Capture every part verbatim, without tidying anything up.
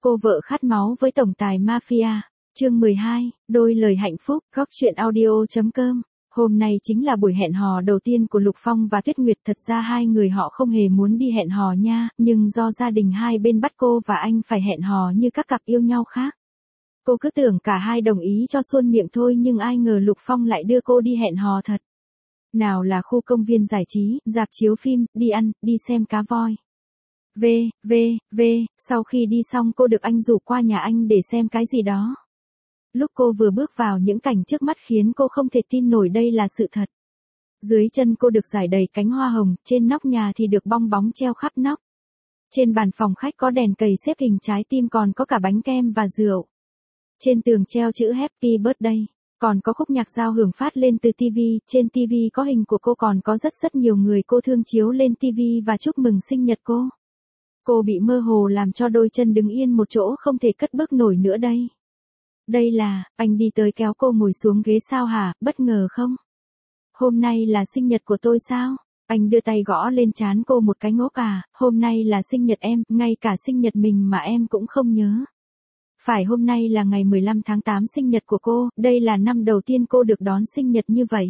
Cô vợ khát máu với tổng tài mafia. Chương mười hai, đôi lời hạnh phúc, góc chuyện audio chấm com. Hôm nay chính là buổi hẹn hò đầu tiên của Lục Phong và Tuyết Nguyệt. Thật ra hai người họ không hề muốn đi hẹn hò nha, nhưng do gia đình hai bên bắt cô và anh phải hẹn hò như các cặp yêu nhau khác. Cô cứ tưởng cả hai đồng ý cho suôn miệng thôi, nhưng ai ngờ Lục Phong lại đưa cô đi hẹn hò thật. Nào là khu công viên giải trí, rạp chiếu phim, đi ăn, đi xem cá voi. V, V, V, sau khi đi xong cô được anh rủ qua nhà anh để xem cái gì đó. Lúc cô vừa bước vào, những cảnh trước mắt khiến cô không thể tin nổi đây là sự thật. Dưới chân cô được rải đầy cánh hoa hồng, trên nóc nhà thì được bong bóng treo khắp nóc. Trên bàn phòng khách có đèn cầy xếp hình trái tim, còn có cả bánh kem và rượu. Trên tường treo chữ Happy Birthday, còn có khúc nhạc giao hưởng phát lên từ ti vi, trên ti vi có hình của cô, còn có rất rất nhiều người cô thương chiếu lên ti vi và chúc mừng sinh nhật cô. Cô bị mơ hồ làm cho đôi chân đứng yên một chỗ, không thể cất bước nổi nữa đây. Đây là, anh đi tới kéo cô ngồi xuống ghế. Sao hả, bất ngờ không? Hôm nay là sinh nhật của tôi sao? Anh đưa tay gõ lên trán cô một cái. Ngốc à, hôm nay là sinh nhật em, ngay cả sinh nhật mình mà em cũng không nhớ. Phải, hôm nay là ngày mười lăm tháng tám, sinh nhật của cô, đây là năm đầu tiên cô được đón sinh nhật như vậy.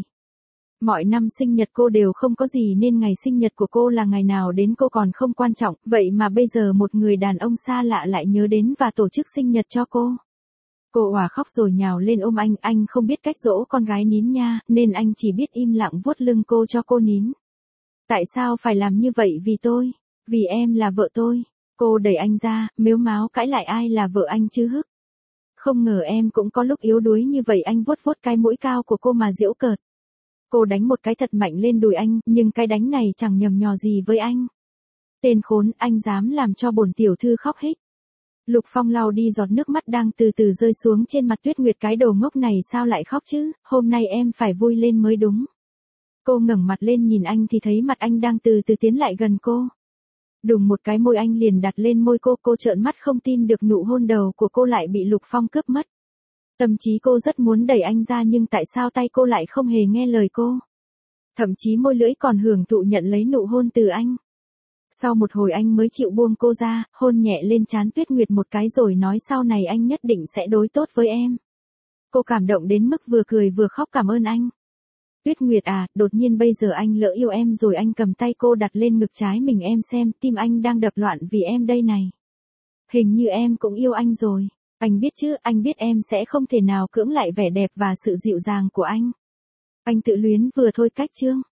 Mọi năm sinh nhật cô đều không có gì, nên ngày sinh nhật của cô là ngày nào đến cô còn không quan trọng, vậy mà bây giờ một người đàn ông xa lạ lại nhớ đến và tổ chức sinh nhật cho cô. Cô òa khóc rồi nhào lên ôm anh. Anh không biết cách dỗ con gái nín nha, nên anh chỉ biết im lặng vuốt lưng cô cho cô nín. Tại sao phải làm như vậy? Vì tôi, vì em là vợ tôi. Cô đẩy anh ra, mếu máo cãi lại. Ai là vợ anh chứ hức? Không ngờ em cũng có lúc yếu đuối như vậy. Anh vuốt vuốt cái mũi cao của cô mà giễu cợt. Cô đánh một cái thật mạnh lên đùi anh, nhưng cái đánh này chẳng nhầm nhò gì với anh. Tên khốn, anh dám làm cho bổn tiểu thư khóc hích. Lục Phong lau đi giọt nước mắt đang từ từ rơi xuống trên mặt Tuyết Nguyệt. Cái đồ ngốc này sao lại khóc chứ, hôm nay em phải vui lên mới đúng. Cô ngẩng mặt lên nhìn anh thì thấy mặt anh đang từ từ tiến lại gần cô. Đùng một cái, môi anh liền đặt lên môi cô. Cô trợn mắt không tin được nụ hôn đầu của cô lại bị Lục Phong cướp mất. Tâm trí cô rất muốn đẩy anh ra, nhưng tại sao tay cô lại không hề nghe lời cô. Thậm chí môi lưỡi còn hưởng thụ nhận lấy nụ hôn từ anh. Sau một hồi anh mới chịu buông cô ra, hôn nhẹ lên trán Tuyết Nguyệt một cái rồi nói sau này anh nhất định sẽ đối tốt với em. Cô cảm động đến mức vừa cười vừa khóc cảm ơn anh. Tuyết Nguyệt à, đột nhiên bây giờ anh lỡ yêu em rồi. Anh cầm tay cô đặt lên ngực trái mình. Em xem, tim anh đang đập loạn vì em đây này. Hình như em cũng yêu anh rồi. Anh biết chứ, anh biết em sẽ không thể nào cưỡng lại vẻ đẹp và sự dịu dàng của anh. Anh tự luyến vừa thôi cách chương.